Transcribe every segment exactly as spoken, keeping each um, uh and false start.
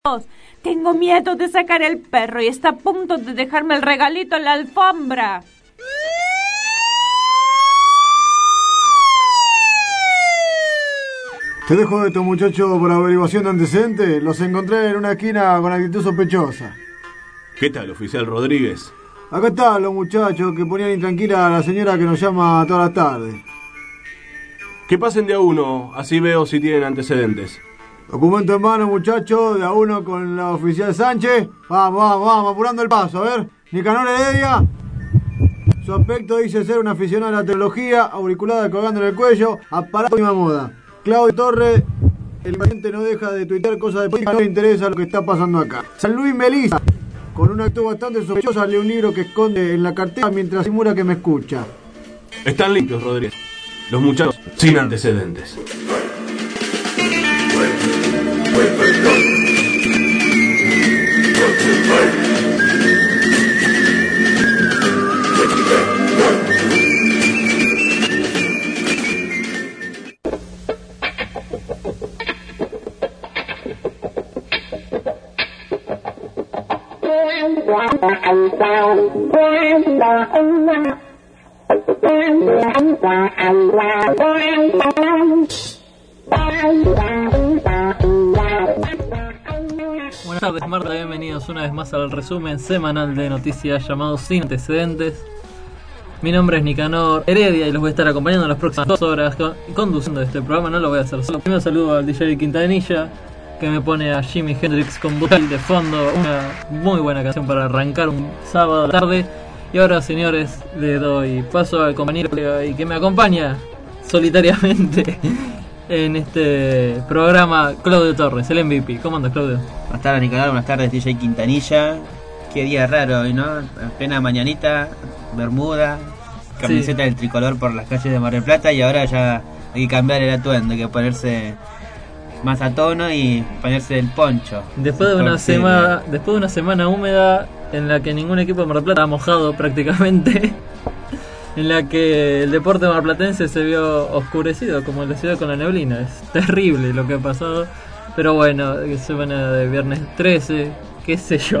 Tengo miedo de sacar el perro y está a punto de dejarme el regalito en la alfombra. Te dejo de estos muchachos por averiguación de antecedentes. Los encontré en una esquina con actitud sospechosa. ¿Qué tal, oficial Rodríguez? Acá están los muchachos que ponían intranquila a la señora que nos llama toda la tarde. Que pasen de a uno, así veo si tienen antecedentes. Documento en mano, muchachos, de a uno con la oficial Sánchez. Vamos, vamos, vamos, apurando el paso, a ver. Nicanor Heredia. Su aspecto dice ser un aficionado a la teología, auriculada colgando en el cuello, aparato y moda. Claudio Torres, el paciente no deja de tuitear cosas de política, no le interesa lo que está pasando acá. San Luis Melissa, con una actitud bastante sospechosa, lee un libro que esconde en la cartera mientras simula que me escucha. Están limpios, Rodríguez. Los muchachos sin antecedentes. Buenas tardes, Marta, bienvenidos una vez más al resumen semanal de noticias llamado Sin Antecedentes. Mi nombre es Nicanor Heredia y los voy a estar acompañando en las próximas dos horas conduciendo este programa. No lo voy a hacer solo. Primero saludo al D J Quintanilla, que me pone a Jimi Hendrix con vocal de fondo, una muy buena canción para arrancar un sábado a la tarde. Y ahora, señores, le doy paso al compañero y que me acompaña solitariamente en este programa, Claudio Torres, el M V P. ¿Cómo andas, Claudio? Buenas tardes, Nicolás, buenas tardes, D J Quintanilla. Qué día raro hoy, ¿no? Apenas mañanita, bermuda, camiseta sí. Del tricolor por las calles de Mar del Plata, y ahora ya hay que cambiar el atuendo, hay que ponerse más a tono y ponerse el poncho. Después de una semana, después de una semana húmeda en la que ningún equipo de Mar del Plata ha mojado prácticamente, en la que el deporte marplatense se vio oscurecido como la ciudad con la neblina. Es terrible lo que ha pasado, pero bueno, semana de viernes trece, qué sé yo.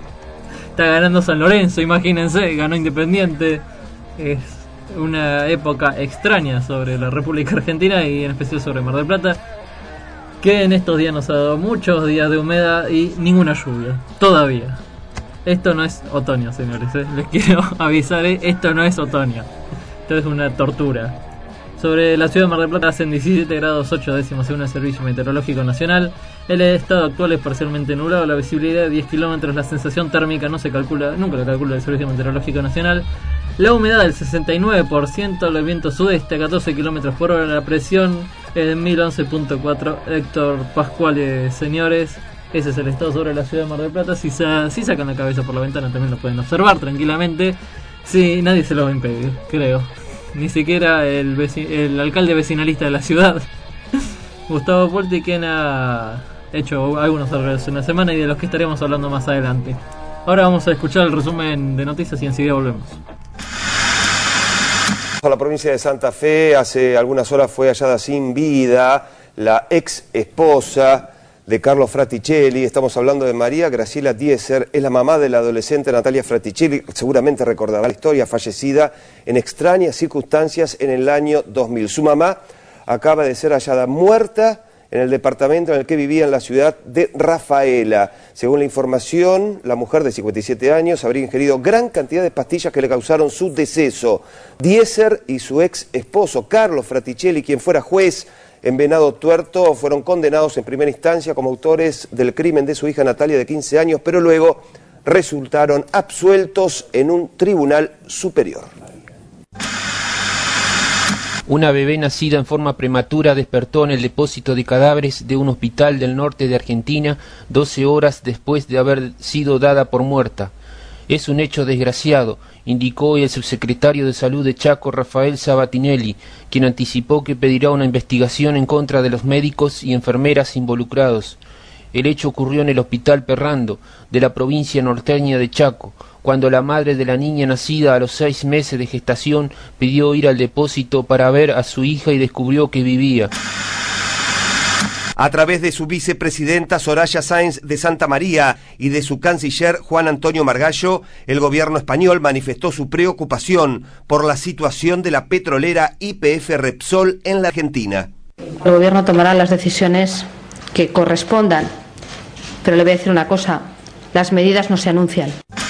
Está ganando San Lorenzo, imagínense, ganó Independiente. Es una época extraña sobre la República Argentina y en especial sobre Mar del Plata, que en estos días nos ha dado muchos días de humedad y ninguna lluvia, todavía. Esto no es otoño, señores, ¿eh? Les quiero avisar, ¿eh? Esto no es otoño, esto es una tortura. Sobre la ciudad de Mar del Plata hacen diecisiete grados ocho décimos según el Servicio Meteorológico Nacional. El estado actual es parcialmente nublado, la visibilidad de diez kilómetros, la sensación térmica no se calcula, nunca la calcula el Servicio Meteorológico Nacional. La humedad del sesenta y nueve por ciento, el viento sudeste a catorce kilómetros por hora, la presión es de mil once punto cuatro. Héctor Pascuales, señores, ese es el estado sobre la ciudad de Mar del Plata. Si, sa- si sacan la cabeza por la ventana también lo pueden observar tranquilamente. Sí, nadie se lo va a impedir, creo. Ni siquiera el, veci- el alcalde vecinalista de la ciudad, Gustavo Polti, quien ha hecho algunos arreglos en la semana y de los que estaremos hablando más adelante. Ahora vamos a escuchar el resumen de noticias y enseguida volvemos. A la provincia de Santa Fe, hace algunas horas fue hallada sin vida la ex esposa de Carlos Fraticelli. Estamos hablando de María Graciela Dieser, es la mamá de la adolescente Natalia Fraticelli, seguramente recordará la historia, fallecida en extrañas circunstancias en el año dos mil. Su mamá acaba de ser hallada muerta en el departamento en el que vivía en la ciudad de Rafaela. Según la información, la mujer de cincuenta y siete años habría ingerido gran cantidad de pastillas que le causaron su deceso. Dieser y su ex esposo, Carlos Fraticelli, quien fuera juez en Venado Tuerto, fueron condenados en primera instancia como autores del crimen de su hija Natalia de quince años, pero luego resultaron absueltos en un tribunal superior. Una bebé nacida en forma prematura despertó en el depósito de cadáveres de un hospital del norte de Argentina doce horas después de haber sido dada por muerta. Es un hecho desgraciado, indicó hoy el subsecretario de Salud de Chaco, Rafael Sabatinelli, quien anticipó que pedirá una investigación en contra de los médicos y enfermeras involucrados. El hecho ocurrió en el Hospital Perrando, de la provincia norteña de Chaco, cuando la madre de la niña nacida a los seis meses de gestación pidió ir al depósito para ver a su hija y descubrió que vivía. A través de su vicepresidenta Soraya Sáenz de Santa María y de su canciller Juan Antonio Margallo, el gobierno español manifestó su preocupación por la situación de la petrolera Y P F Repsol en la Argentina. El gobierno tomará las decisiones que correspondan, pero le voy a decir una cosa, las medidas no se anuncian.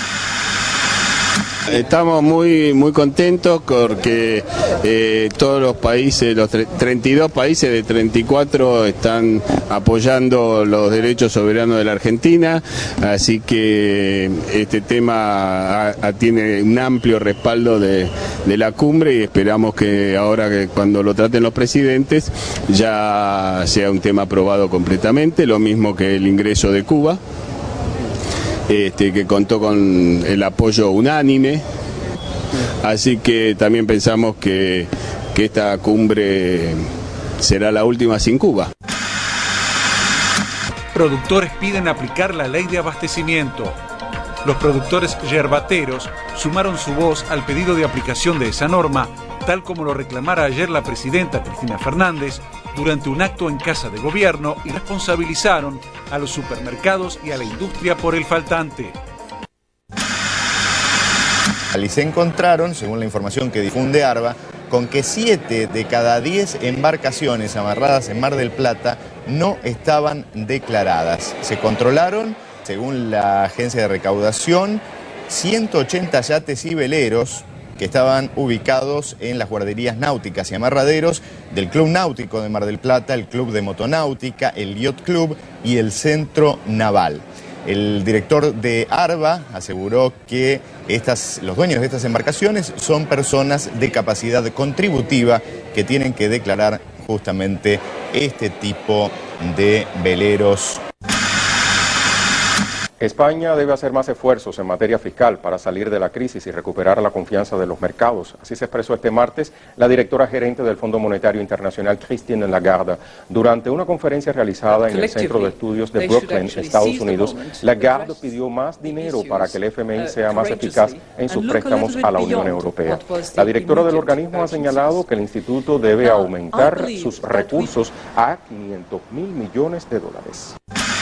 Estamos muy muy contentos porque eh, todos los países, los treinta y dos países de treinta y cuatro están apoyando los derechos soberanos de la Argentina, así que este tema a, a, tiene un amplio respaldo de, de la cumbre y esperamos que ahora que cuando lo traten los presidentes ya sea un tema aprobado completamente, lo mismo que el ingreso de Cuba. Este, que contó con el apoyo unánime, así que también pensamos que, que esta cumbre será la última sin Cuba. Productores piden aplicar la ley de abastecimiento. Los productores yerbateros sumaron su voz al pedido de aplicación de esa norma, tal como lo reclamara ayer la presidenta Cristina Fernández durante un acto en Casa de Gobierno, y responsabilizaron a los supermercados y a la industria por el faltante. Y se encontraron, según la información que difunde ARBA, con que siete de cada diez embarcaciones amarradas en Mar del Plata no estaban declaradas. Se controlaron, según la agencia de recaudación, ciento ochenta yates y veleros que estaban ubicados en las guarderías náuticas y amarraderos del Club Náutico de Mar del Plata, el Club de Motonáutica, el Yacht Club y el Centro Naval. El director de ARBA aseguró que estas, los dueños de estas embarcaciones son personas de capacidad contributiva que tienen que declarar justamente este tipo de veleros. España debe hacer más esfuerzos en materia fiscal para salir de la crisis y recuperar la confianza de los mercados. Así se expresó este martes la directora gerente del Fondo Monetario Internacional, Christine Lagarde. Durante una conferencia realizada en el Centro de Estudios de Brooklyn, Estados Unidos, Lagarde pidió más dinero para que el F M I sea más eficaz en sus préstamos a la Unión Europea. La directora del organismo ha señalado que el instituto debe aumentar sus recursos a quinientos mil millones de dólares.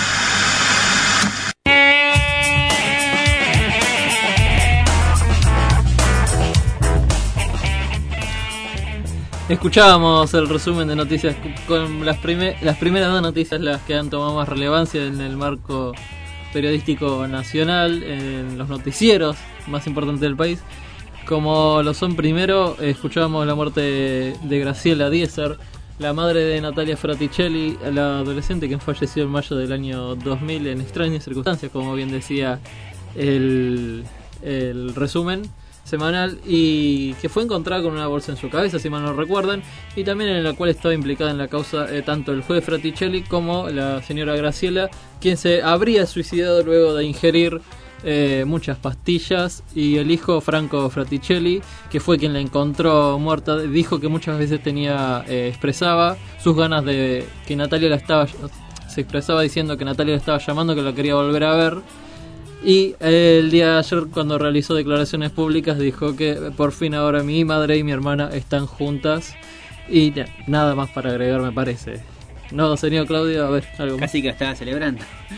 Escuchábamos el resumen de noticias con las, primer, las primeras dos noticias, las que han tomado más relevancia en el marco periodístico nacional, en los noticieros más importantes del país. Como lo son primero, escuchábamos la muerte de, de Graciela Dieser, la madre de Natalia Fraticelli, la adolescente que falleció en mayo del año dos mil en extrañas circunstancias, como bien decía el, el resumen semanal, y que fue encontrada con una bolsa en su cabeza, si mal no recuerdan, y también en la cual estaba implicada en la causa eh, tanto el juez Fraticelli como la señora Graciela, quien se habría suicidado luego de ingerir eh, muchas pastillas, y el hijo Franco Fraticelli, que fue quien la encontró muerta, dijo que muchas veces tenía eh, expresaba sus ganas de que Natalia la estaba se expresaba diciendo que Natalia la estaba llamando, que la quería volver a ver. Y el día de ayer, cuando realizó declaraciones públicas, dijo que por fin ahora mi madre y mi hermana están juntas. Y ya, nada más para agregar, me parece. No, señor Claudio, a ver, algo más. Casi que estaba celebrando.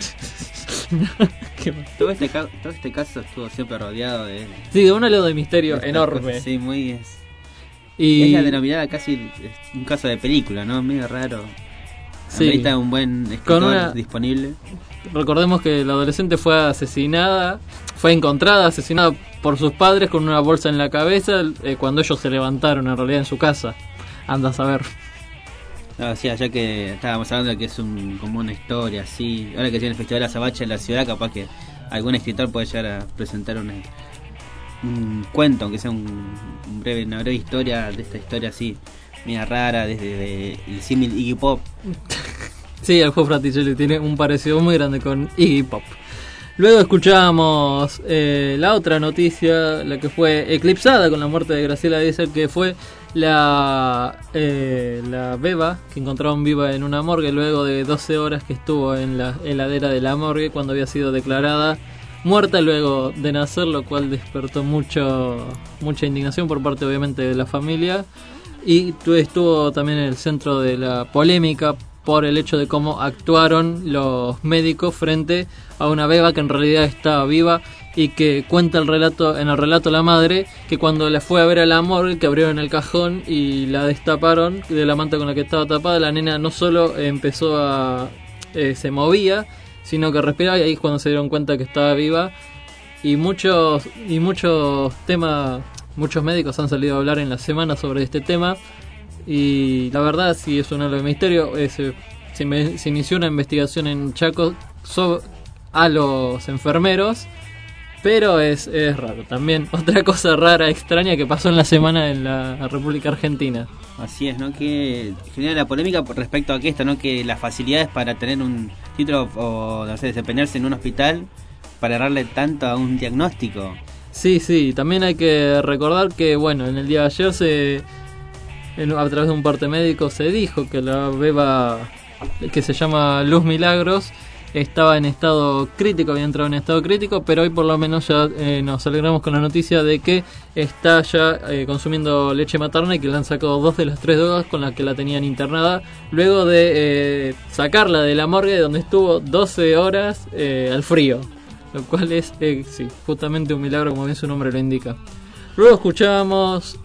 todo, este ca- todo este caso estuvo siempre rodeado de... Sí, de un halo de misterio de enorme. Cosas, sí, muy... Es, y... es la denominada casi un caso de película, ¿no? Medio raro. Sí. Amerita un buen escritor una... disponible. Recordemos que la adolescente fue asesinada, fue encontrada asesinada por sus padres con una bolsa en la cabeza eh, cuando ellos se levantaron en realidad en su casa. Anda a saber. No, o sea, ya que estábamos hablando de que es un, como una historia así, ahora que tiene el Festival de Azabache en la ciudad, capaz que algún escritor puede llegar a presentar una, un cuento, aunque sea un, un breve, una breve historia de esta historia así, media rara, desde de, el símil Iggy Pop. Sí, el juez Fraticelli tiene un parecido muy grande con Iggy Pop. Luego escuchamos eh, la otra noticia, la que fue eclipsada con la muerte de Graciela Dieser, que fue la eh, la beba que encontraron viva en una morgue luego de doce horas que estuvo en la heladera de la morgue cuando había sido declarada muerta luego de nacer, lo cual despertó mucho mucha indignación por parte obviamente de la familia, y estuvo también en el centro de la polémica por el hecho de cómo actuaron los médicos frente a una beba que en realidad estaba viva, y que cuenta el relato en el relato la madre que cuando la fue a ver a la morgue, que abrieron el cajón y la destaparon de la manta con la que estaba tapada, la nena no solo empezó a eh, se movía, sino que respiraba, y ahí es cuando se dieron cuenta que estaba viva. Y muchos y muchos temas, muchos médicos han salido a hablar en la semana sobre este tema. Y la verdad sí es un halo de misterio. Es, se, me, se inició una investigación en Chaco sobre, a los enfermeros, pero es, es raro. También otra cosa rara, extraña que pasó en la semana en la República Argentina. Así es, ¿no? Que genera la polémica respecto a que esto, ¿no? Que las facilidades para tener un título o, no sé, desempeñarse en un hospital para darle tanto a un diagnóstico. Sí, sí, también hay que recordar que, bueno, en el día de ayer se... a través de un parte médico se dijo que la beba, que se llama Luz Milagros, estaba en estado crítico, había entrado en estado crítico, pero hoy por lo menos ya eh, nos alegramos con la noticia de que está ya eh, consumiendo leche materna y que le han sacado dos de las tres drogas con las que la tenían internada, luego de eh, sacarla de la morgue donde estuvo doce horas eh, al frío, lo cual es eh, sí, justamente un milagro, como bien su nombre lo indica. Luego escuchábamos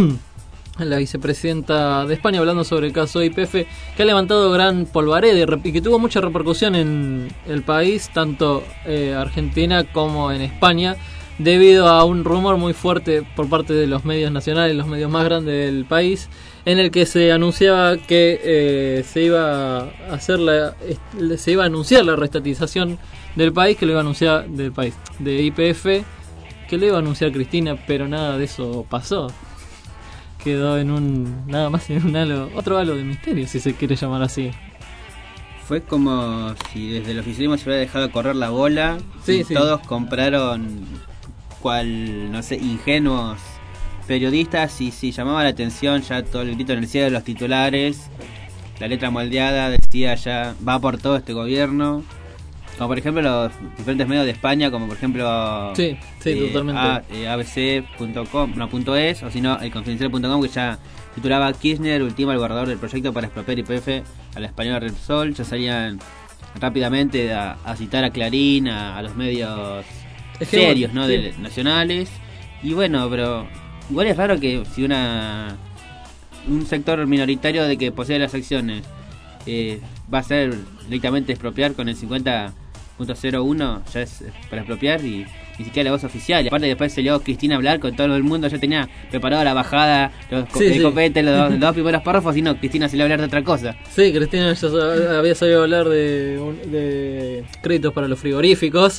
a la vicepresidenta de España hablando sobre el caso I P F, que ha levantado gran polvareda y que tuvo mucha repercusión en el país, tanto eh, Argentina como en España, debido a un rumor muy fuerte por parte de los medios nacionales, los medios más grandes del país, en el que se anunciaba que eh, se iba a hacer la, se iba a anunciar la reestatización del país, que lo iba a anunciar del país, de I P F, que lo iba a anunciar Cristina, pero nada de eso pasó. Quedó en un, nada más en un halo, otro halo de misterio, si se quiere llamar así. Fue como si desde el oficialismo se hubiera dejado correr la bola, sí, y sí. Todos compraron cual, no sé, ingenuos periodistas, y si llamaba la atención ya todo el grito en el cielo de los titulares, la letra moldeada decía ya va por todo este gobierno. Como por ejemplo los diferentes medios de España, como por ejemplo sí, sí, eh, totalmente. A, eh, A B C punto com, no, punto es, o si no, el confidencial punto com, que ya titulaba Kirchner ultima el guardador del proyecto para expropiar I P F a la española Repsol. Ya salían rápidamente a, a citar a Clarín, a, a los medios es que serios, ¿no? Sí. De, nacionales. Y bueno, pero igual es raro que si una un sector minoritario de que posee las acciones eh, va a ser directamente expropiar con el cincuenta punto cero uno, ya es para expropiar, y ni siquiera la voz oficial. Y aparte después salió Cristina a hablar con todo el mundo, ya tenía preparada la bajada, los sí, sí. copetes, los, dos, los dos primeros párrafos, y no, Cristina salió a hablar de otra cosa. Sí, Cristina ya había salido a hablar de, de créditos para los frigoríficos,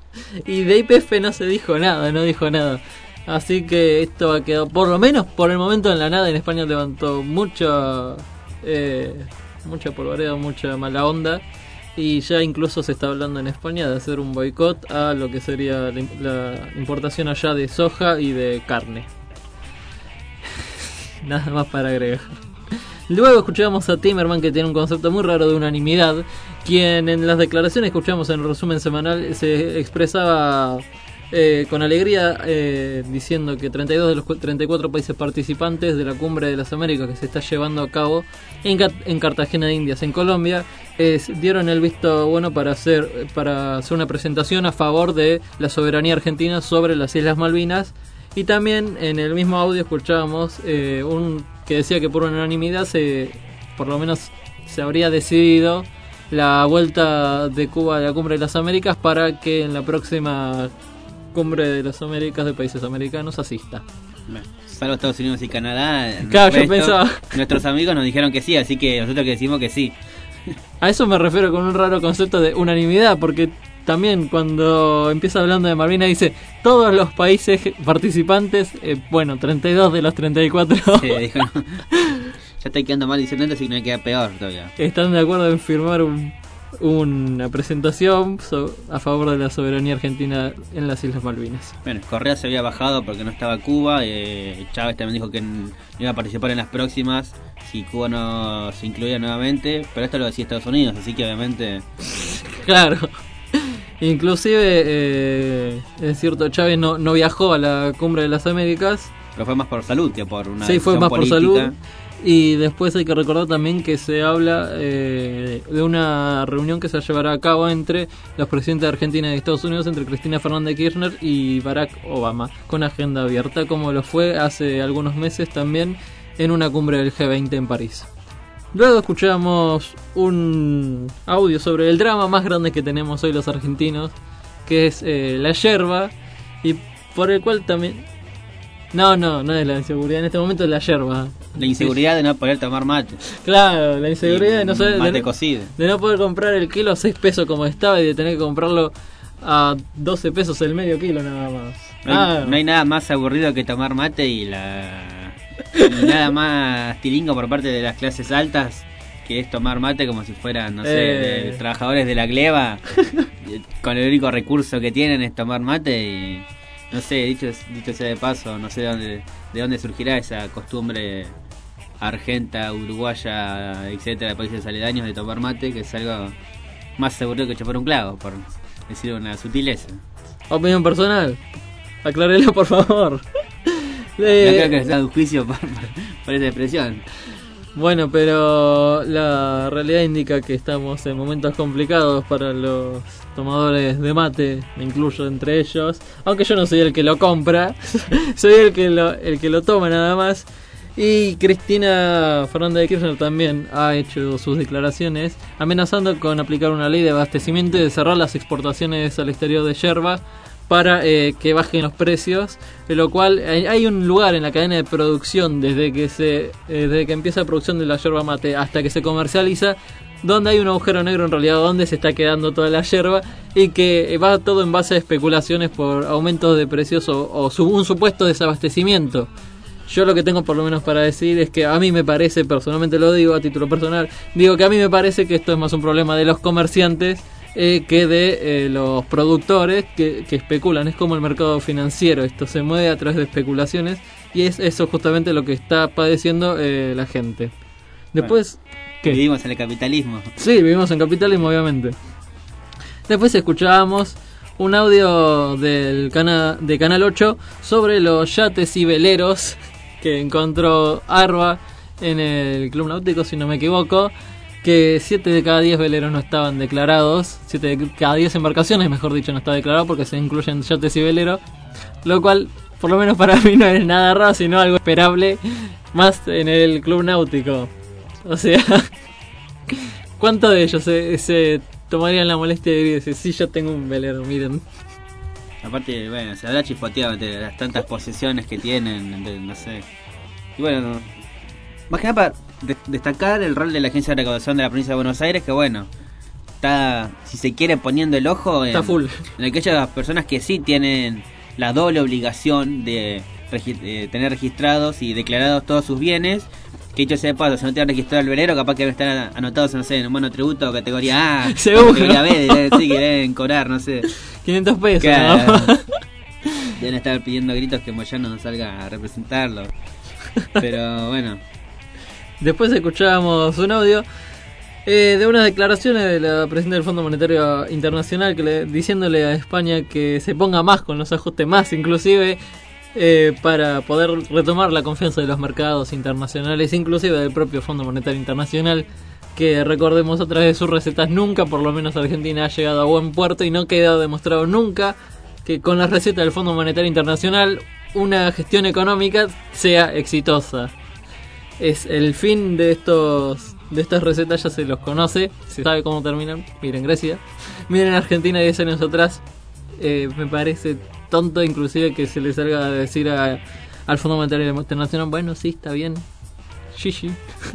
y de I P F no se dijo nada, no dijo nada. Así que esto ha quedado, por lo menos por el momento, en la nada. En España levantó mucha eh, mucha polvareda, mucha mala onda, y ya incluso se está hablando en España de hacer un boicot a lo que sería la, la importación allá de soja y de carne. Nada más para agregar. Luego escuchamos a Timerman, que tiene un concepto muy raro de unanimidad, quien en las declaraciones que escuchamos en el resumen semanal se expresaba Eh, con alegría eh, diciendo que treinta y dos de los treinta y cuatro países participantes de la Cumbre de las Américas, que se está llevando a cabo en, en Cartagena de Indias, en Colombia, eh, dieron el visto bueno para hacer, para hacer una presentación a favor de la soberanía argentina sobre las Islas Malvinas. Y también en el mismo audio escuchábamos eh, un que decía que por unanimidad se, por lo menos se habría decidido la vuelta de Cuba a la Cumbre de las Américas, para que en la próxima Cumbre de las Américas de países americanos asista. Bueno, salvo Estados Unidos y Canadá. Claro, yo pensaba. Nuestros amigos nos dijeron que sí, así que nosotros que decimos que sí. A eso me refiero con un raro concepto de unanimidad, porque también cuando empieza hablando de Malvinas dice todos los países participantes, eh, bueno, treinta y dos de los treinta y cuatro. Sí, dijo, no. Ya estoy quedando mal diciendo esto, así que me queda peor todavía. Están de acuerdo en firmar un una presentación so, a favor de la soberanía argentina en las Islas Malvinas. Bueno, Correa se había bajado porque no estaba Cuba, eh, Chávez también dijo que no iba a participar en las próximas si Cuba no se incluía nuevamente, pero esto lo decía Estados Unidos, así que obviamente... Claro, inclusive eh, es cierto, Chávez no, no viajó a la Cumbre de las Américas. Pero fue más por salud que por una sí, fue más política. por salud. Y después hay que recordar también que se habla eh, de una reunión que se llevará a cabo entre los presidentes de Argentina y de Estados Unidos, entre Cristina Fernández de Kirchner y Barack Obama, con agenda abierta, como lo fue hace algunos meses también en una cumbre del G veinte en París. Luego escuchamos un audio sobre el drama más grande que tenemos hoy los argentinos, que es eh, la yerba, y por el cual también... No, no, no es la inseguridad, en este momento es la yerba. La inseguridad de no poder tomar mate. Claro, la inseguridad de no saber, mate de, cocido. de no poder comprar el kilo a seis pesos como estaba y de tener que comprarlo a doce pesos el medio kilo nada más. No hay, ah. no hay nada más aburrido que tomar mate y la y nada más tilingo por parte de las clases altas, que es tomar mate como si fueran, no sé, eh. de, trabajadores de la gleba, con el único recurso que tienen es tomar mate y... No sé, dicho, dicho sea de paso, no sé de dónde, de dónde surgirá esa costumbre argenta, uruguaya, etcétera, de países aledaños de tomar mate, que es algo más seguro que chupar un clavo, por decir una sutileza. Opinión personal, aclárelo por favor. Eh, no creo que sea un juicio por, por, por esa expresión. Bueno, pero la realidad indica que estamos en momentos complicados para los tomadores de mate, me incluyo entre ellos, aunque yo no soy el que lo compra, soy el que lo, el que lo toma nada más. Y Cristina Fernández de Kirchner también ha hecho sus declaraciones amenazando con aplicar una ley de abastecimiento y de cerrar las exportaciones al exterior de yerba para eh, que bajen los precios, de lo cual hay, hay un lugar en la cadena de producción desde que se eh, desde que empieza la producción de la yerba mate hasta que se comercializa, donde hay un agujero negro en realidad donde se está quedando toda la yerba y que va todo en base a especulaciones por aumentos de precios o, o su, un supuesto desabastecimiento. Yo lo que tengo por lo menos para decir es que a mí me parece, personalmente lo digo a título personal, digo que a mí me parece que esto es más un problema de los comerciantes Eh, que de eh, los productores que, que especulan. Es como el mercado financiero, esto se mueve a través de especulaciones y es eso justamente lo que está padeciendo eh, la gente. Después, bueno, ¿qué? Vivimos en el capitalismo. Sí, vivimos en capitalismo, obviamente. Después escuchábamos un audio del cana de Canal ocho sobre los yates y veleros que encontró Arba en el Club Náutico, si no me equivoco, que siete de cada diez veleros no estaban declarados, siete de cada diez embarcaciones, mejor dicho, no está declarado porque se incluyen yates y veleros, lo cual, por lo menos para mí, no es nada raro, sino algo esperable, más en el Club Náutico. O sea, ¿cuántos de ellos se, se tomarían la molestia de decir, sí, yo tengo un velero, miren? Aparte, bueno, se habrá chispoteado entre las tantas posesiones que tienen, de, no sé. Y bueno, no, más que nada para de, destacar el rol de la Agencia de Recaudación de la Provincia de Buenos Aires, que bueno, está, si se quiere, poniendo el ojo en, está full. en aquellas personas que sí tienen la doble obligación de, regi- de tener registrados y declarados todos sus bienes. Que dicho sea de paso, si no te han registrado el velero, capaz que deben estar anotados, no sé, en un monotributo categoría A, seguro, categoría B, deben, sí, que deben cobrar, no sé, quinientos pesos. Claro. ¿No? Deben estar pidiendo gritos que Moyano no salga a representarlo. Pero bueno. Después escuchábamos un audio eh, de unas declaraciones de la presidenta del Fondo Monetario Internacional que le, diciéndole a España que se ponga más con los ajustes, más inclusive eh, para poder retomar la confianza de los mercados internacionales, inclusive del propio Fondo Monetario Internacional, que recordemos a través de sus recetas nunca, por lo menos Argentina, ha llegado a buen puerto y no ha quedado demostrado nunca que con las recetas del Fondo Monetario Internacional una gestión económica sea exitosa. Es el fin de estos de estas recetas, ya se los conoce, se sabe cómo terminan. Miren Grecia, miren Argentina diez años atrás. Eh, me parece tonto inclusive que se le salga a decir a, al Fondo Monetario Internacional, bueno, sí, está bien, shishi.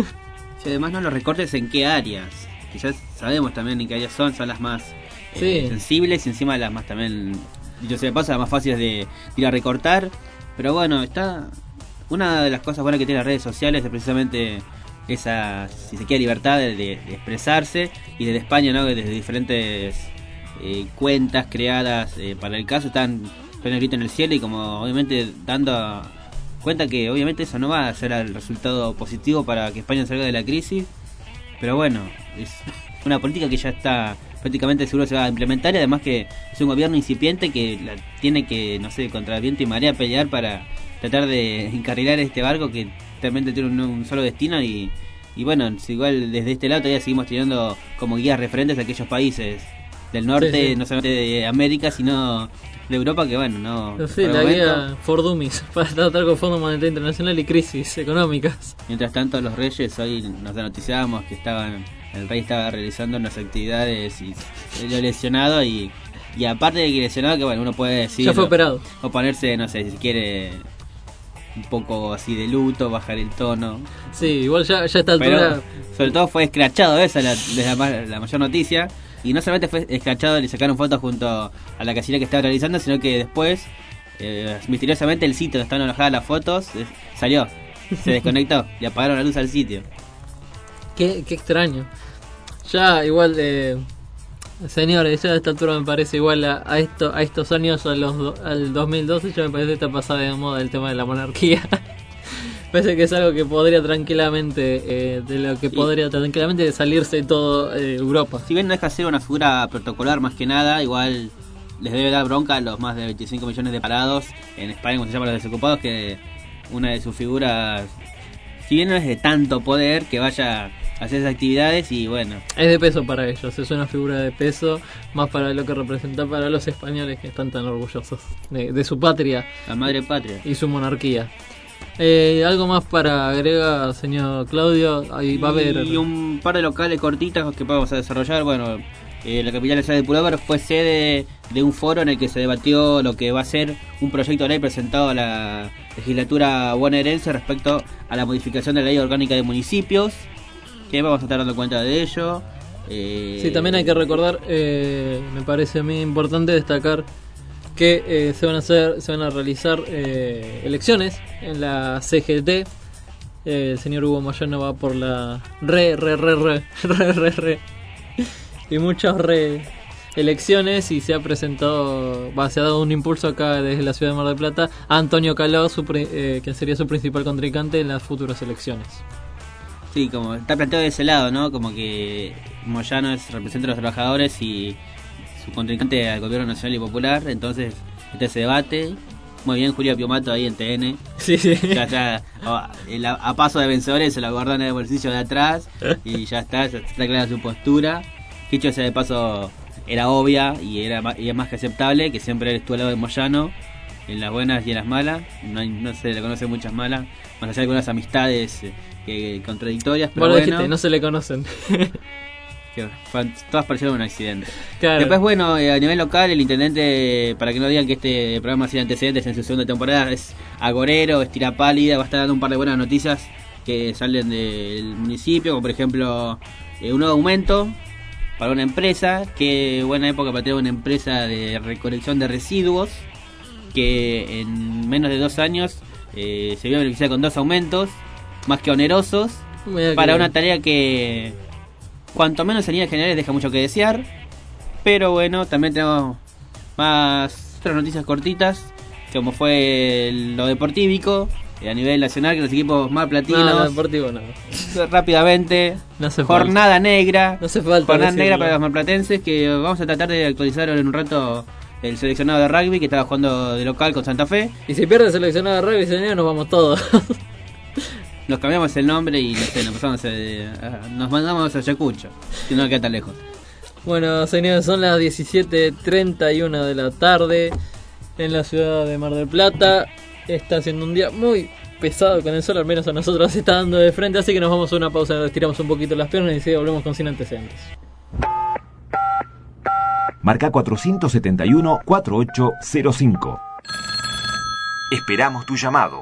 Si además no los recortes en qué áreas, que ya sabemos también en qué áreas son, son las más eh, sí. sensibles y encima las más también, yo sé de paso, las más fáciles de ir a recortar. Pero bueno, está... Una de las cosas buenas que tienen las redes sociales es precisamente esa, si se quiere, libertad de, de expresarse. Y desde España, ¿no? Desde diferentes eh, cuentas creadas eh, para el caso están poniendo el grito en el cielo y como obviamente dando cuenta que obviamente eso no va a ser el resultado positivo para que España salga de la crisis. Pero bueno, es una política que ya está prácticamente seguro se va a implementar, y además que es un gobierno incipiente que la, tiene que, no sé, contra viento y marea pelear para tratar de encarrilar este barco que realmente tiene un, un solo destino. Y, y bueno, igual desde este lado todavía seguimos teniendo como guías referentes a aquellos países del norte, sí, sí. no solamente de América, sino de Europa, que bueno, no... Sí, la momento, guía For Dummies, para tratar con Fondo Monetario Internacional y crisis económicas. Mientras tanto, los reyes, hoy nos noticiábamos que estaban el rey estaba realizando unas actividades y salió lesionado, y, y aparte de que lesionado, que bueno, uno puede decir... Ya fue operado. O ponerse, no sé, si quiere un poco así de luto, bajar el tono. Sí, igual ya, ya está altura... Pero, sobre todo fue escrachado, esa es la, la, la mayor noticia. Y no solamente fue escrachado, le sacaron fotos junto a la casilla que estaba realizando, sino que después, eh, misteriosamente, el sitio donde estaban alojadas las fotos eh, salió, se desconectó y apagaron la luz al sitio. Qué, qué extraño. Ya igual, eh, señores, ya a esta altura me parece igual a, a, esto, a estos años, a los, al dos mil doce, ya me parece que está pasada de moda el tema de la monarquía. Parece que es algo que podría tranquilamente, eh, de lo que podría tranquilamente salirse todo eh, Europa. Si bien no deja de ser una figura protocolar más que nada, igual les debe dar bronca a los más de veinticinco millones de parados en España, como se llama los desocupados, que una de sus figuras, si bien no es de tanto poder, que vaya a hacer esas actividades, y bueno. Es de peso para ellos, es una figura de peso, más para lo que representa para los españoles que están tan orgullosos de, de su patria. La madre patria. Y su monarquía. Eh, ¿Algo más para agregar, señor Claudio? Ahí va a haber... Y un par de locales cortitas que vamos a desarrollar. Bueno, eh, la capital de Ciudad de Pulóvar fue sede de un foro en el que se debatió lo que va a ser un proyecto de ley presentado a la legislatura bonaerense respecto a la modificación de la ley orgánica de municipios, que vamos a estar dando cuenta de ello. Eh... Sí, también hay que recordar, eh, me parece a mí importante destacar que eh, se van a hacer, se van a realizar eh, elecciones en la C G T. Eh, el señor Hugo Moyano va por la re, re, re, re, re, re, re. Y muchas re elecciones, y se ha presentado, va, se ha dado un impulso acá desde la ciudad de Mar del Plata a Antonio Caló, su, eh, que sería su principal contrincante en las futuras elecciones. Sí, como está planteado de ese lado, ¿no? Como que Moyano es representa a los trabajadores y su contrincante al gobierno nacional y popular, entonces este ese debate. Muy bien, Julio Piomato ahí en T N. Sí, sí. Ya está, a, a paso de vencedores, se lo guardó en el bolsillo de atrás y ya está, ya está clara su postura. Dicho sea de paso, era obvia y era y es más que aceptable que siempre él estuvo al lado de Moyano, en las buenas y en las malas. No, hay, no se le conoce muchas malas, más allá de algunas amistades eh, contradictorias, pero bueno, bueno. Dijiste, no se le conocen. Que todas parecieron un accidente. Claro. Después, bueno, eh, a nivel local, el intendente, para que no digan que este programa tiene antecedentes en su segunda temporada, es agorero, es tira pálida, va a estar dando un par de buenas noticias que salen del municipio, como por ejemplo eh, un nuevo aumento para una empresa, que buena época para tener una empresa de recolección de residuos, que en menos de dos años eh, se vio beneficiada con dos aumentos, más que onerosos, Mira para que... una tarea que... cuanto menos en líneas generales deja mucho que desear, pero bueno, también tenemos más otras noticias cortitas, como fue lo deportívico a nivel nacional, que los equipos marplatinos. No, no, deportivo no. Rápidamente, no hace jornada falta. negra, no hace falta jornada decirlo. negra para los marplatenses, que vamos a tratar de actualizar en un rato el seleccionado de rugby que estaba jugando de local con Santa Fe. Y si pierde el seleccionado de rugby, señor, nos vamos todos. Nos cambiamos el nombre y no sé, nos, pasamos a, a, nos mandamos a Ayacucho, que no queda tan lejos. Bueno, señores, son las diecisiete treinta y uno de la tarde en la ciudad de Mar del Plata. Está siendo un día muy pesado con el sol, al menos a nosotros se está dando de frente, así que nos vamos a una pausa, estiramos un poquito las piernas y enseguida volvemos con Sin Antecedentes. Marca cuatro siete uno, cuatro ocho cero cinco. Esperamos tu llamado.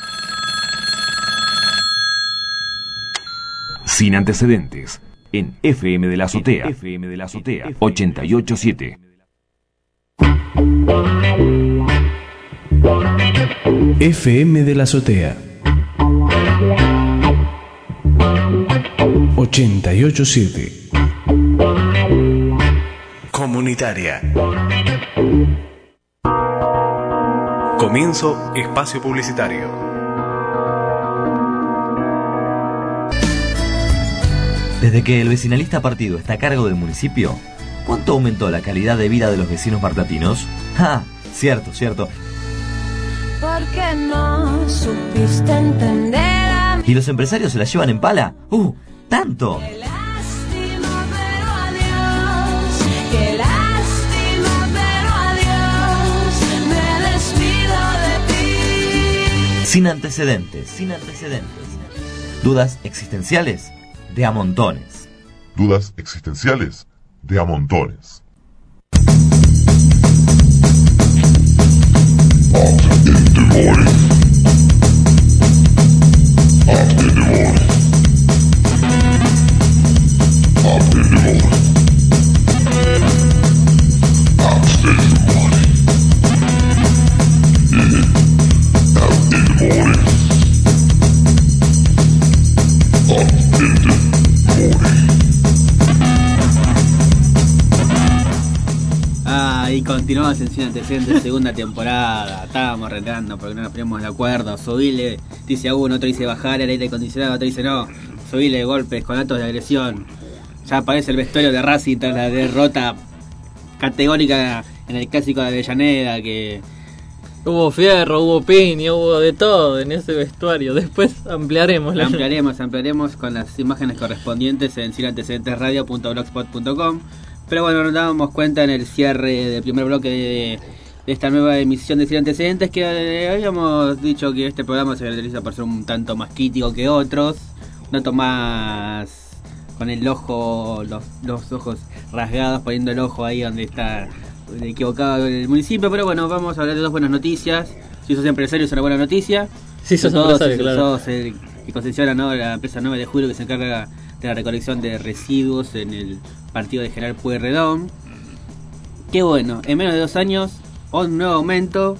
Sin Antecedentes, en F M de la Azotea, F M de la Azotea, ochenta y ocho punto siete. F M de la Azotea, ochenta y ocho punto siete. Comunitaria. Comienzo espacio publicitario. Desde que el vecinalista partido está a cargo del municipio, ¿cuánto aumentó la calidad de vida de los vecinos marplatinos? ¡Ah! Cierto, cierto. Porque no supiste entender a mí. ¿Y los empresarios se la llevan en pala? ¡Uh! ¡Tanto! Qué lástima, pero adiós. Qué lástima, pero adiós. Me despido de ti. Sin antecedentes, sin antecedentes. Dudas existenciales de a montones. Dudas existenciales de a montones. Ah, y continuamos en Sin Antecedentes, segunda temporada. Estábamos retando porque no nos poníamos de acuerdo. Subile, dice a uno, otro dice bajar el aire acondicionado, otro dice no, subile golpes con actos de agresión. Ya aparece el vestuario de Racing tras la derrota categórica en el clásico de Avellaneda, que hubo fierro, hubo piña, hubo de todo en ese vestuario. Después ampliaremos la ampliaremos, ampliaremos con las imágenes correspondientes en sin antecedentes radio punto blogspot punto com. Pero bueno, nos dábamos cuenta en el cierre del primer bloque de, de esta nueva emisión de Sin Antecedentes que eh, habíamos dicho que este programa se caracteriza por ser un tanto más crítico que otros, un tanto más con el ojo, los, los ojos rasgados, poniendo el ojo ahí donde está equivocado el municipio. Pero bueno, vamos a hablar de dos buenas noticias. Si sos empresario es una buena noticia. Si sos empresario, claro. Sos el que concesiona, ¿no?, la empresa nueve de julio que se encarga de la recolección de residuos en el partido de General Pueyrredón. Qué bueno, en menos de dos años un nuevo aumento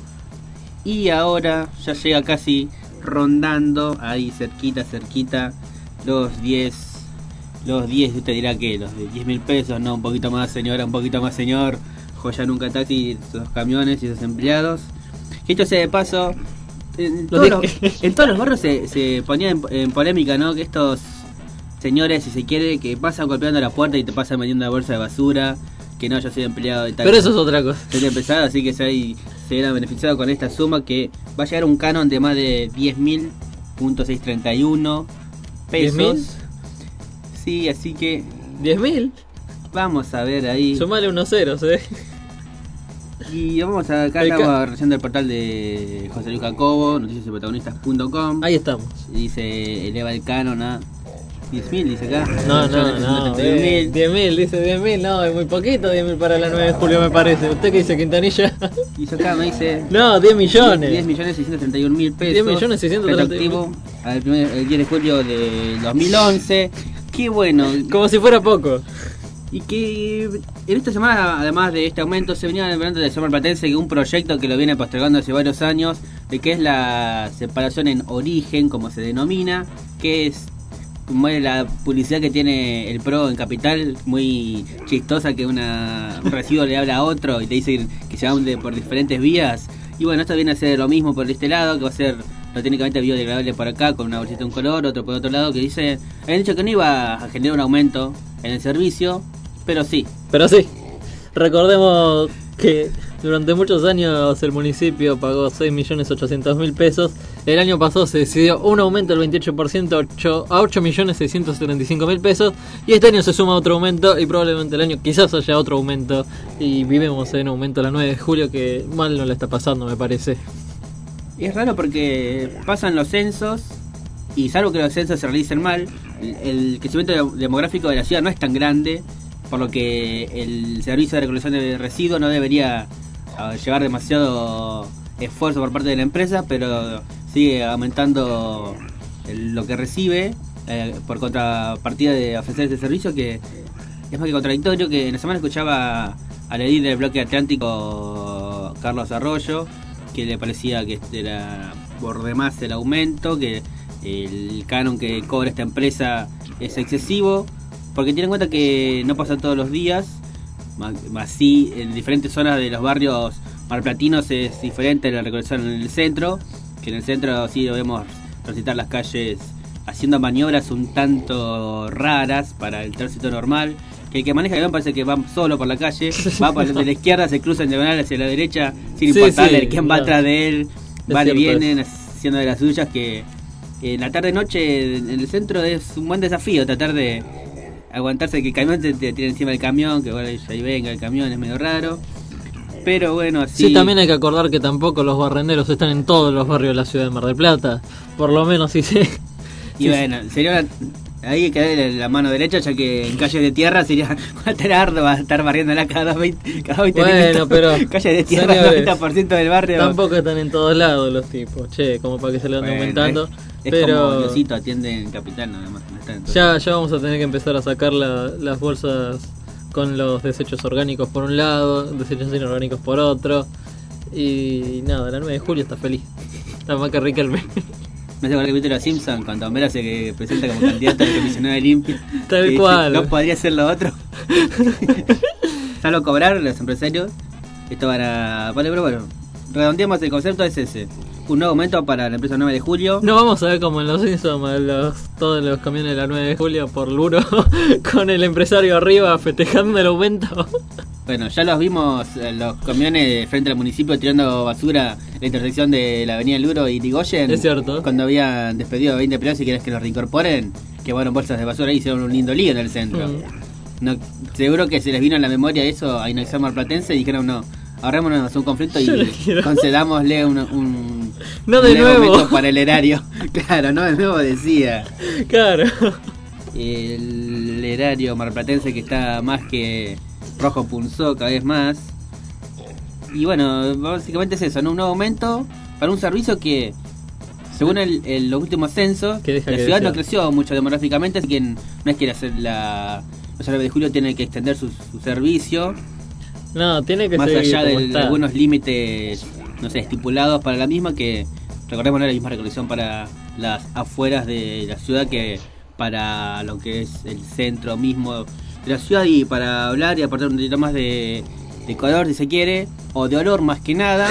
y ahora ya llega casi rondando ahí cerquita, cerquita los diez, los diez, usted dirá que los diez mil pesos, no, un poquito más señora, un poquito más señor, joya nunca taxi, esos camiones y esos empleados. Que esto sea de paso, en todos los, en todos los barrios se, se ponía en, en polémica, ¿no?, que estos señores, si se quiere, que pasan golpeando la puerta y te pasan metiendo la bolsa de basura, que no, yo soy empleado de tal. Pero eso es otra cosa. Soy empezado, así que se, hay, se verán beneficiado con esta suma que va a llegar a un canon de más de diez mil punto seiscientos treinta y uno pesos. ¿diez mil? Sí, así que ¿diez mil? Vamos a ver ahí. Sumale unos ceros, ¿eh? Y vamos a, acá el estamos ca- recién del portal de José Luis Jacobo, noticias y protagonistas punto com. Ahí estamos. Dice, eleva el canon a diez mil, dice acá. No, no, no, eh, diez mil, dice diez mil, no, es muy poquito, diez mil para la nueve de julio me parece. ¿Usted qué dice, Quintanilla? Dice acá, me dice... No, diez millones. diez millones seiscientos treinta y un mil pesos. diez millones seiscientos treinta y un mil. Retroactivo al primer, el diez de julio de dos mil once. Qué bueno. Como si fuera poco. Y que en esta semana, además de este aumento, se venía hablando de Somar Platense, que un proyecto que lo viene postergando hace varios años, de que es la separación en origen, como se denomina, que es como es la publicidad que tiene el PRO en Capital, muy chistosa, que una, un residuo le habla a otro y te dice que se va de, por diferentes vías. Y bueno, esto viene a ser lo mismo por este lado, que va a ser no técnicamente biodegradable por acá, con una bolsita de un color, otro por otro lado, que dice, habían dicho que no iba a generar un aumento en el servicio, pero sí. Pero sí. Recordemos que durante muchos años el municipio pagó seis millones ochocientos mil pesos. El año pasado se decidió un aumento del veintiocho por ciento a ocho millones seiscientos setenta y cinco mil pesos. Y este año se suma otro aumento y probablemente el año quizás haya otro aumento. Y vivimos en aumento la nueve de julio que mal no le está pasando, me parece. Y es raro porque pasan los censos y salvo que los censos se realicen mal, el crecimiento demográfico de la ciudad no es tan grande, por lo que el servicio de recolección de residuos no debería uh, llevar demasiado esfuerzo por parte de la empresa, pero sigue aumentando el, lo que recibe eh, por contrapartida de ofrecer ese servicio, que es más que contradictorio. Que en la semana escuchaba al edil del bloque atlántico, Carlos Arroyo, que le parecía que era por demás el aumento, que el canon que cobra esta empresa es excesivo, porque tiene en cuenta que no pasa todos los días, más, más sí en diferentes zonas de los barrios marplatinos es diferente la recolección en el centro, que en el centro sí debemos transitar las calles haciendo maniobras un tanto raras para el tránsito normal, que el que maneja el camión parece que va solo por la calle, va por de la izquierda, se cruza en diagonal hacia la derecha, sin Sí, importarle sí, quién va claro. atrás de él, Es va y cierto vienen haciendo de las suyas, que en la tarde-noche en el centro es un buen desafío tratar de aguantarse que el camión te, te tire encima del camión, que bueno, ahí venga el camión, es medio raro. Pero bueno, así... Sí, también hay que acordar que tampoco los barrenderos están en todos los barrios de la ciudad de Mar del Plata. Por lo menos sí sí. Y sí, bueno, sería una- ahí que darle la mano derecha, ya que en calles de tierra sería arduo va a estar barriéndola cada veinte, cada veinte Bueno, minutos. pero, Calles de tierra, señores, noventa por ciento del barrio. Tampoco están en todos lados los tipos, che, como para que se le ande Bueno, aumentando. Es, es pero como Diosito atiende en Capital, nada más. No está en todo. ya, ya vamos a tener que empezar a sacar la- las bolsas con los desechos orgánicos por un lado, desechos inorgánicos por otro. Y nada, la nueve de julio está feliz. Está más que Riquelme. Me hace acordar el capítulo de los Simpsons cuando Homero se que presenta como candidato al comisionado de limpia. Tal que dice, cual. no podría ser lo otro. Salvo cobrar los empresarios. Esto para. Vale, pero bueno. Redondeamos el concepto, es ese. Un nuevo aumento para la empresa nueve de julio. No vamos a ver como en los Simpsons los, todos los camiones de la nueve de julio por Luro con el empresario arriba festejando el aumento. Bueno, ya los vimos, eh, los camiones frente al municipio tirando basura en la intersección de la avenida Luro y Irigoyen. Es cierto. Cuando habían despedido a veinte empleados y querés que los reincorporen, que bueno, bolsas de basura y hicieron un lindo lío en el centro. Mm. No, seguro que se les vino a la memoria eso a Inaxar Marplatense y dijeron no, ahorrémonos un conflicto y concedámosle un, un, No un de leve nuevo. aumento para el erario. Claro, no de nuevo decía. Claro. El erario marplatense que está más que rojo punzó cada vez más. Y bueno, básicamente es eso, ¿no? Un nuevo aumento para un servicio que, según el, el- los últimos censos, Que deja la que ciudad no desear. creció mucho demográficamente, así que no es que hacer la... Los nueve de julio tienen que extender su, su servicio, No, tiene que más seguir allá como de está. algunos límites, no sé, estipulados para la misma, que recordemos no es la misma recolección para las afueras de la ciudad que para lo que es el centro mismo de la ciudad, y para hablar y aportar un poquito más de, de color si se quiere, o de olor más que nada.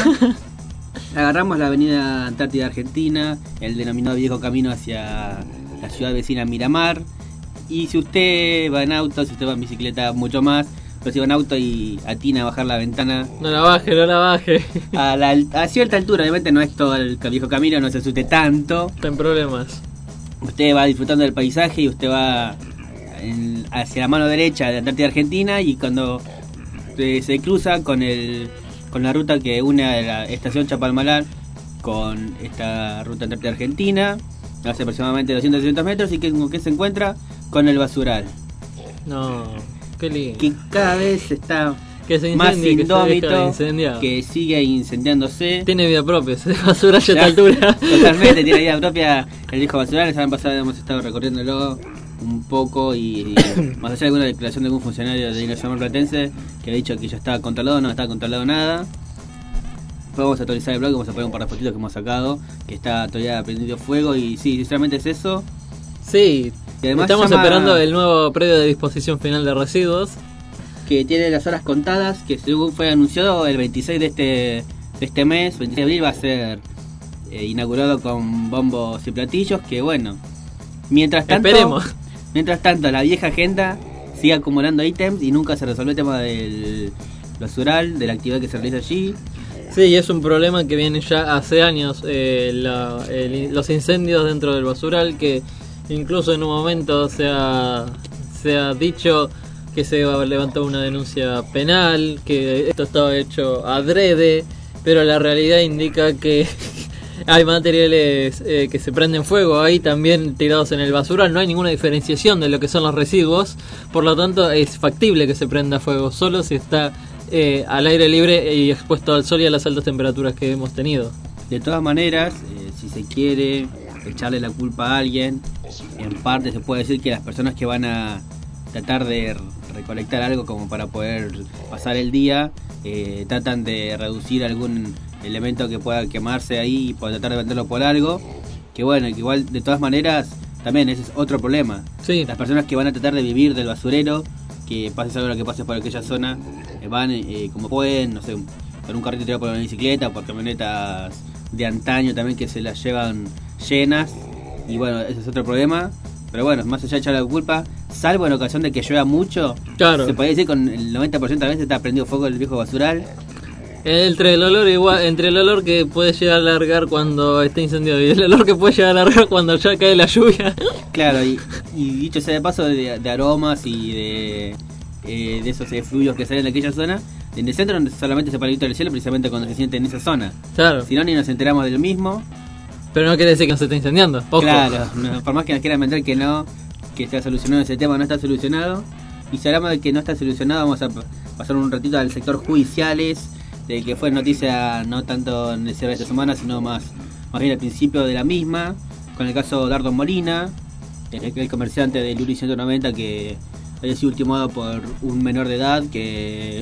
Agarramos la avenida Antártida Argentina, el denominado viejo camino hacia la ciudad vecina Miramar. Y si usted va en auto, si usted va en bicicleta, mucho más. Pero si va en auto y atina a bajar la ventana No la baje, no la baje. a, la, a cierta altura, obviamente no es todo el viejo camino, no se asuste tanto. Está en problemas. Usted va disfrutando del paisaje y usted va en- hacia la mano derecha de Antártida Argentina, y cuando eh, se cruza con el con la ruta que une a la estación Chapalmalal con esta ruta Antártida Argentina, hace aproximadamente doscientos trescientos metros, y que, que se encuentra con el basural, No, qué lindo. que cada vez está Que se más incendie, que se deja de indómito, incendiar. que sigue incendiándose. Tiene vida propia, se basura ya a esta altura. Totalmente, tiene vida propia el viejo basural. La semana pasada hemos estado recorriéndolo un poco, y, y más allá de alguna declaración de algún funcionario de Inaxar Marplatense que ha dicho que ya estaba controlado, no está controlado nada. Vamos a actualizar el blog, vamos a poner un par de fotitos que hemos sacado, que está todavía prendido fuego, y sí, sinceramente es eso. Sí, Y además estamos llama- esperando el nuevo predio de disposición final de residuos. que tiene las horas contadas, que según fue anunciado el veintiséis de este de este mes, veintiséis de abril, va a ser eh, inaugurado con bombos y platillos, que bueno, mientras tanto Esperemos. mientras tanto la vieja agenda sigue acumulando ítems y nunca se resuelve el tema del basural, de la actividad que se realiza allí. Sí, y es un problema que viene ya hace años, eh, la- el- los incendios dentro del basural, que incluso en un momento se ha, se ha dicho que se levantó una denuncia penal, que esto estaba hecho adrede, pero la realidad indica que hay materiales eh, que se prenden fuego ahí también tirados en el basural. No hay ninguna diferenciación de lo que son los residuos, por lo tanto es factible que se prenda fuego solo si está eh, al aire libre y expuesto al sol y a las altas temperaturas que hemos tenido. De todas maneras, eh, si se quiere echarle la culpa a alguien, en parte se puede decir que las personas que van a tratar de recolectar algo como para poder pasar el día, eh, tratan de reducir algún elemento que pueda quemarse ahí y por tratar de venderlo por algo, que bueno, que igual de todas maneras también ese es otro problema. Sí. Las personas que van a tratar de vivir del basurero, que pase algo lo que pase por aquella zona, eh, van eh, como pueden, no sé, con un carrito tirado por una bicicleta, por camionetas de antaño también que se las llevan llenas, y bueno, ese es otro problema. Pero bueno, más allá de echar la culpa, salvo en ocasión de que llueva mucho, claro. se podría decir con el noventa por ciento de las veces está prendido fuego el viejo basural. Entre el olor igual, entre el olor que puede llegar a largar cuando está incendiado y el olor que puede llegar a largar cuando ya cae la lluvia. Claro, y, y dicho sea de paso, de, de aromas y de, eh, de esos fluidos que salen de aquella zona, en el centro solamente se palpita el cielo precisamente cuando se siente en esa zona. Claro. Si no, ni nos enteramos del mismo. Pero no quiere decir que no se está incendiando. Ojo. Claro, no, por más que nos quieran vender que no, que está solucionado ese tema, no está solucionado. Y si hablamos de que no está solucionado, vamos a pasar un ratito al sector judiciales, de que fue noticia no tanto en el cierre de esta semana, sino más, más bien al principio de la misma, con el caso Dardo Molina, el, el comerciante del Luri ciento noventa que había sido ultimado por un menor de edad que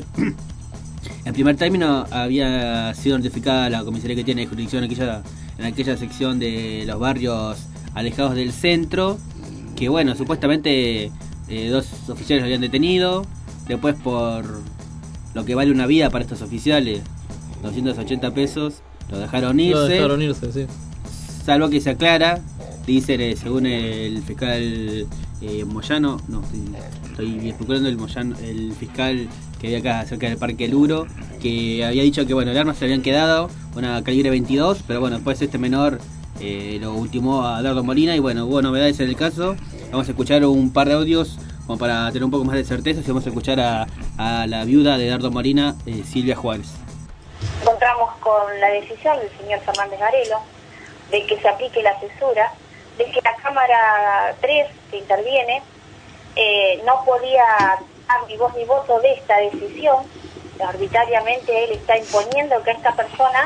en primer término había sido notificada la comisaría que tiene jurisdicción en aquella, en aquella sección de los barrios alejados del centro, que bueno, supuestamente eh, dos oficiales lo habían detenido, después por lo que vale una vida para estos oficiales, doscientos ochenta pesos, lo dejaron irse. Lo dejaron irse, sí. Salvo que se aclara, dice, eh, según el fiscal eh, Moyano, no, estoy, estoy especulando el Moyano, el fiscal que había acá cerca del Parque Luro, que había dicho que bueno, el arma se le habían quedado, una calibre veintidós, pero bueno, después este menor eh, lo ultimó a Dardo Molina y bueno, hubo novedades en el caso. Vamos a escuchar un par de audios como para tener un poco más de certeza, y vamos a escuchar a, a la viuda de Dardo Molina, eh, Silvia Juárez. Encontramos con la decisión del señor Fernández Garelo de que se aplique la censura, de que la Cámara tres que interviene eh, no podía dar ni voz ni voto de esta decisión. Arbitrariamente él está imponiendo que esta persona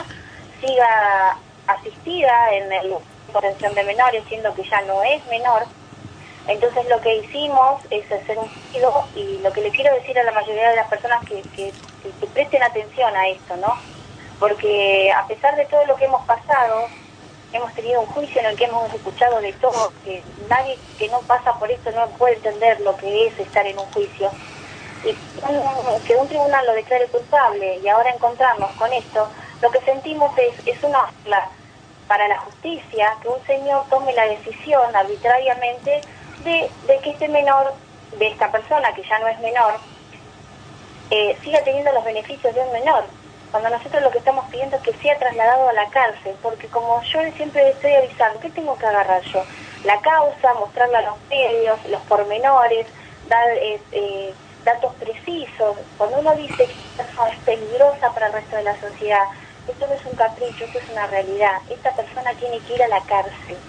siga asistida en el contención de menores, siendo que ya no es menor. Entonces lo que hicimos es hacer un pedido, y lo que le quiero decir a la mayoría de las personas que, que, que, que presten atención a esto, ¿no? Porque a pesar de todo lo que hemos pasado, hemos tenido un juicio en el que hemos escuchado de todo, que nadie que no pasa por esto no puede entender lo que es estar en un juicio. Y que un tribunal lo declare culpable y ahora encontrarnos con esto, lo que sentimos es, es una ola para la justicia, que un señor tome la decisión arbitrariamente de, de que este menor, de esta persona que ya no es menor, eh, siga teniendo los beneficios de un menor, cuando nosotros lo que estamos pidiendo es que sea trasladado a la cárcel, porque como yo siempre estoy avisando, ¿qué tengo que agarrar yo? La causa, mostrarla a los medios, los pormenores, dar eh, eh, datos precisos. Cuando uno dice que esta persona es peligrosa para el resto de la sociedad, esto no es un capricho, esto es una realidad. Esta persona tiene que ir a la cárcel.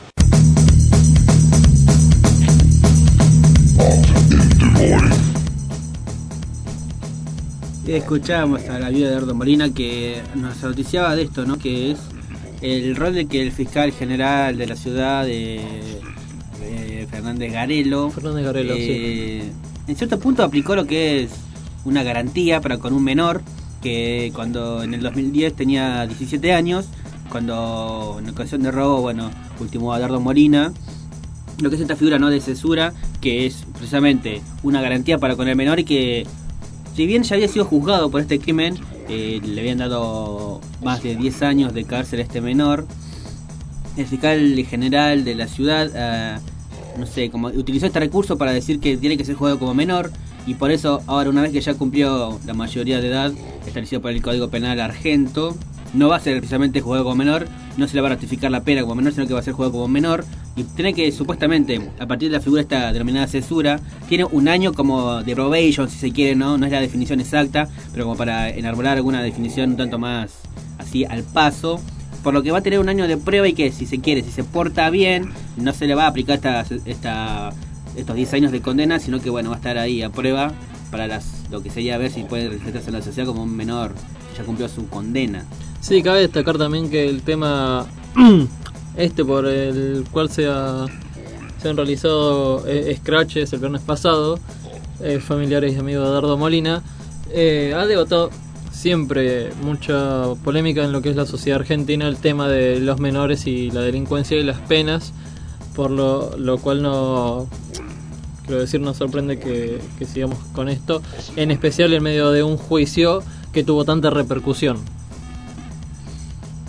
Escuchábamos a la viuda de Dardo Molina que nos noticiaba de esto, ¿no? Que es el rol de que el fiscal general de la ciudad, de, de Fernández Garelo, Fernández Garelo, eh, sí. en cierto punto aplicó lo que es una garantía para con un menor que cuando en el dos mil diez tenía diecisiete años, cuando en ocasión de robo, bueno, ultimó a Dardo Molina. Lo que es esta figura, ¿no?, de censura, que es precisamente una garantía para con el menor, y que si bien ya había sido juzgado por este crimen, eh, le habían dado más de diez años de cárcel a este menor. El fiscal general de la ciudad, eh, no sé, como utilizó este recurso para decir que tiene que ser juzgado como menor, y por eso ahora, una vez que ya cumplió la mayoría de edad establecida por el Código Penal Argento, no va a ser precisamente juzgado como menor, no se le va a ratificar la pena como menor, sino que va a ser juzgado como menor, y tiene que, supuestamente, a partir de la figura esta denominada censura, tiene un año como de probation, si se quiere, no no es la definición exacta, pero como para enarbolar alguna definición un tanto más así al paso, por lo que va a tener un año de prueba, y que, si se quiere, si se porta bien, no se le va a aplicar esta, esta, estos diez años de condena, sino que bueno, va a estar ahí a prueba para las lo que sería ver si puede reinsertarse en la sociedad como un menor que ya cumplió su condena. Sí, cabe destacar también que el tema este por el cual se, ha, se han realizado eh, scratches el viernes pasado, eh, familiares y amigos de Dardo Molina, eh, ha devotado siempre mucha polémica en lo que es la sociedad argentina, el tema de los menores y la delincuencia y las penas, por lo, lo cual no, quiero decir, nos sorprende que, que sigamos con esto, en especial en medio de un juicio que tuvo tanta repercusión.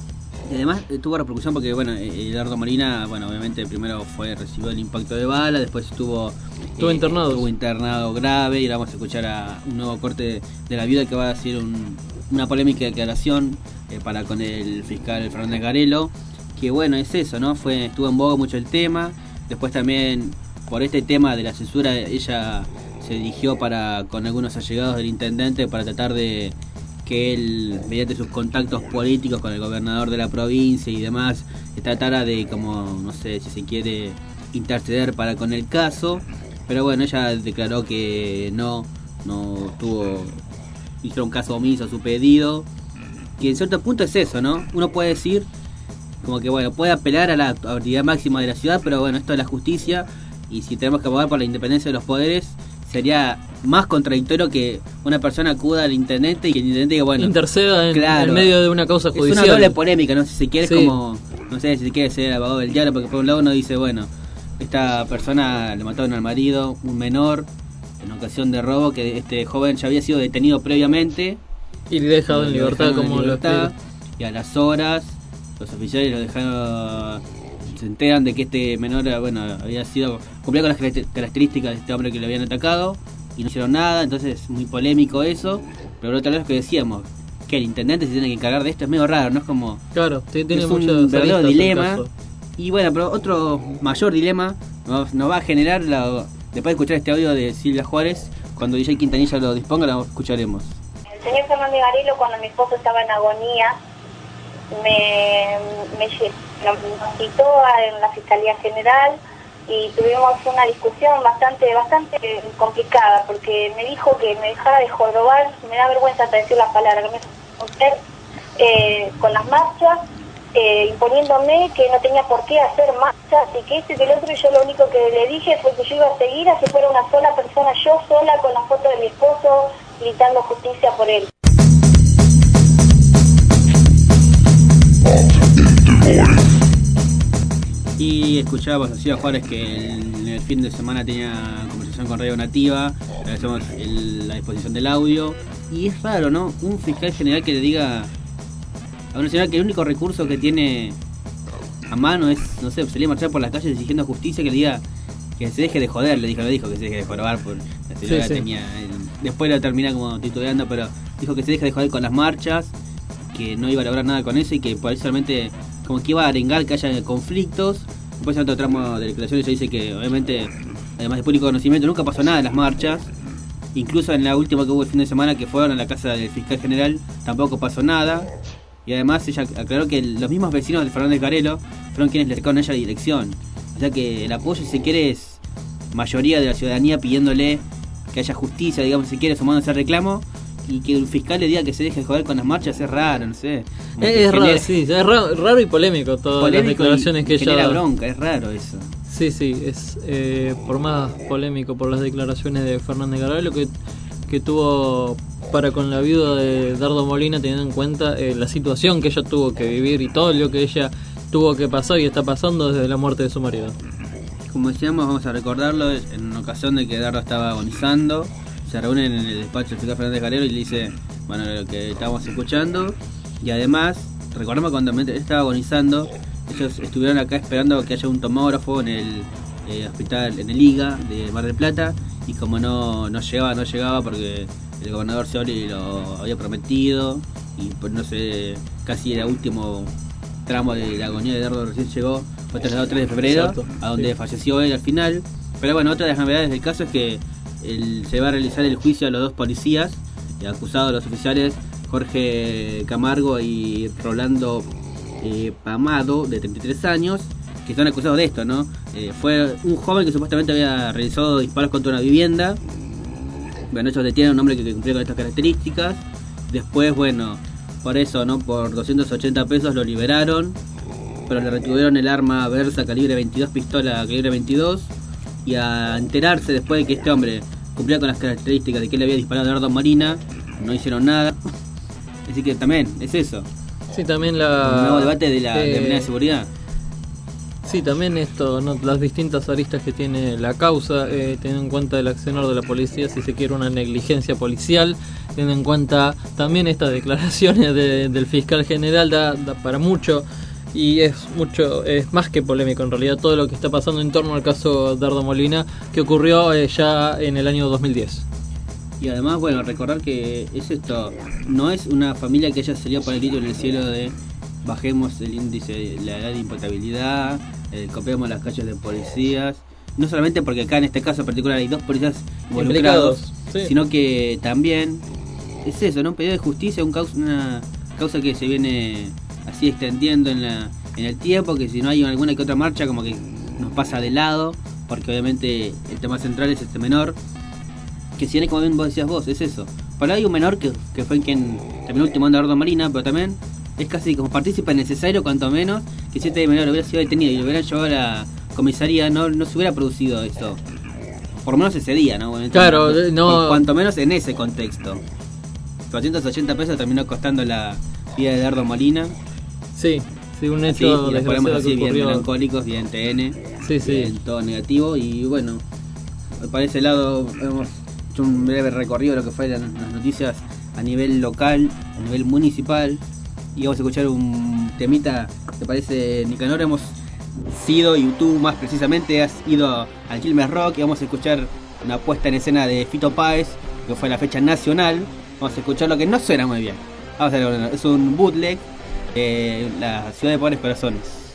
Y además eh, tuvo repercusión porque, bueno, eh, Eduardo Molina, bueno, obviamente primero fue recibió el impacto de bala, después estuvo Estuvo eh, internado. estuvo internado grave, y ahora vamos a escuchar a un nuevo corte de la viuda que va a hacer un, una polémica declaración eh, para con el fiscal Fernández Garelo, que bueno, es eso, ¿no? Fue estuvo en boga mucho el tema, después también por este tema de la censura ella se dirigió para con algunos allegados del intendente para tratar de que él, mediante sus contactos políticos con el gobernador de la provincia y demás, tratara de, como, no sé, si se quiere, interceder para con el caso. Pero bueno, ella declaró que no, no tuvo, hizo un caso omiso a su pedido. Que en cierto punto es eso, ¿no? Uno puede decir, como que bueno, puede apelar a la autoridad máxima de la ciudad, pero bueno, esto es la justicia, y si tenemos que abogar por la independencia de los poderes, sería más contradictorio que una persona acuda al intendente y que el intendente diga, bueno, interceda en, claro, en medio de una causa judicial. Es una doble polémica, ¿no? Si se quiere, Sí. es como, no sé, si se quiere ser abogado del diablo, porque por un lado uno dice, bueno, esta persona le mataron al marido, un menor, en ocasión de robo, que este joven ya había sido detenido previamente. Y dejado en libertad, dejaron en como lo libertad, explica. y a las horas los oficiales lo dejaron, se enteran de que este menor, bueno, había sido, cumplía con las caracter- características de este hombre que le habían atacado, y no hicieron nada. Entonces es muy polémico eso, pero otra vez lo que decíamos, que el intendente se tiene que encargar de esto, es medio raro, ¿no? Es como, Claro, sí, tiene es muchas un verdadero aristas el dilema. caso. Y bueno, pero otro mayor dilema nos, nos va a generar, la, después de escuchar este audio de Silvia Juárez, cuando D J Quintanilla lo disponga, lo escucharemos. El señor Fernández Garelo, cuando mi esposo estaba en agonía, me, me lle- nos citó a- en la Fiscalía General y tuvimos una discusión bastante bastante complicada, porque me dijo que me dejara de jorobar, me da vergüenza hasta decir la palabra, que me usted eh, con las marchas, eh, imponiéndome que no tenía por qué hacer marchas y que esto y que el otro, y yo lo único que le dije fue que yo iba a seguir así fuera una sola persona, yo sola con la foto de mi esposo, gritando justicia por él. Y escuchábamos a Silvia Juárez que el, en el fin de semana tenía conversación con Radio Nativa, agradecemos el- la disposición del audio. Y es raro, ¿no? Un fiscal general que le diga a una señora que el único recurso que tiene a mano es, no sé, salir a marchar por las calles exigiendo justicia, que le diga que se deje de joder, le dijo, no dijo que se deje de jorobar, por la señora Sí, sí. tenía, el- después lo termina como titubeando, pero dijo que se deje de joder con las marchas, que no iba a lograr nada con eso y que por eso solamente como que iba a arengar que haya conflictos. Después en otro tramo de declaraciones se dice que obviamente, además de público conocimiento, nunca pasó nada en las marchas. Incluso en la última que hubo el fin de semana, que fueron a la casa del fiscal general, tampoco pasó nada. Y además ella aclaró que los mismos vecinos de Fernández Garelo fueron quienes le sacaron a ella dirección. O sea que el apoyo, si se quiere, es mayoría de la ciudadanía pidiéndole que haya justicia, digamos, si quiere, sumándose al reclamo. Y que el fiscal le diga que se deje de joder con las marchas es raro, no sé. Como Es, que es raro, genera- sí, es raro, raro y polémico todas polémico las declaraciones y que ella genera da. bronca, es raro eso. Sí, sí, es eh, por más polémico por las declaraciones de Fernández Garelo que, que tuvo para con la viuda de Dardo Molina, teniendo en cuenta eh, la situación que ella tuvo que vivir y todo lo que ella tuvo que pasar y está pasando desde la muerte de su marido. Como decíamos, vamos a recordarlo en una ocasión de que Dardo estaba agonizando. Se reúnen en el despacho del fiscal Fernández Garelo y le dice, bueno, lo que estábamos escuchando. Y además, recordemos cuando él estaba agonizando, ellos estuvieron acá esperando que haya un tomógrafo en el eh, hospital, en el I G A de Mar del Plata. Y como no, no llegaba, no llegaba porque el gobernador Scioli lo había prometido. Y pues no sé, casi el último tramo de la agonía de Dardo recién llegó, fue trasladado el tres de febrero, Exacto, a donde sí. falleció él al final. Pero bueno, otra de las novedades del caso es que el- se va a realizar el juicio a los dos policías eh, acusados, los oficiales Jorge Camargo y Rolando eh, Pamado, de treinta y tres años, que están acusados de esto, ¿no? Eh, fue un joven que supuestamente había realizado disparos contra una vivienda. Bueno, ellos detienen a un hombre que cumplía con estas características. Después, bueno, por eso, ¿no? Por doscientos ochenta pesos lo liberaron, pero le retuvieron el arma Versa calibre veintidós, pistola calibre veintidós. Y a enterarse después de que este hombre cumplía con las características de que él había disparado a Dardo Molina, no hicieron nada. Así que también, es eso. Sí, también la... Un nuevo debate de la eh, de seguridad. Sí, también esto, ¿no? Las distintas aristas que tiene la causa, eh, teniendo en cuenta el accionar de la policía, si se quiere una negligencia policial, teniendo en cuenta también estas declaraciones de, del fiscal general, da, da para mucho, y es mucho, es más que polémico en realidad todo lo que está pasando en torno al caso Dardo Molina, que ocurrió eh, ya en el año dos mil diez. Y además, bueno, recordar que es esto, no es una familia que haya salido por el grito en el cielo de bajemos el índice, la edad de imputabilidad, eh, copiamos las calles de policías, no solamente porque acá en este caso en particular hay dos policías involucrados, sí, sino que también es eso, ¿no? Un pedido de justicia, un causa, una causa que se viene así extendiendo en, la, en el tiempo, que si no hay alguna que otra marcha como que nos pasa de lado, porque obviamente el tema central es este menor, que si bien, como bien vos decías vos, es eso. Por ahí hay un menor que, que fue quien terminó ultimando a Dardo Molina, pero también es casi como partícipe necesario, cuanto menos, que si este menor hubiera sido detenido y lo hubieran llevado a la comisaría, no, no se hubiera producido esto. Por lo menos ese día, ¿no? Bueno, claro, no, no. Cuanto menos en ese contexto. cuatrocientos ochenta pesos terminó costando la vida de Dardo Molina. Sí, sí, un hecho así, y lo ponemos así, bien ocurrió. melancólicos, bien T N, sí, sí. Bien, todo negativo. Y bueno, para ese lado hemos hecho un breve recorrido de lo que fue las noticias a nivel local, a nivel municipal. Y vamos a escuchar un temita que parece Nicanor. Hemos sido, y tú más precisamente has ido al Quilmes Rock, y vamos a escuchar una puesta en escena de Fito Páez, que fue la fecha nacional. Vamos a escuchar lo que no suena muy bien. Vamos a ver, es un bootleg de la Ciudad de Pobres Corazones.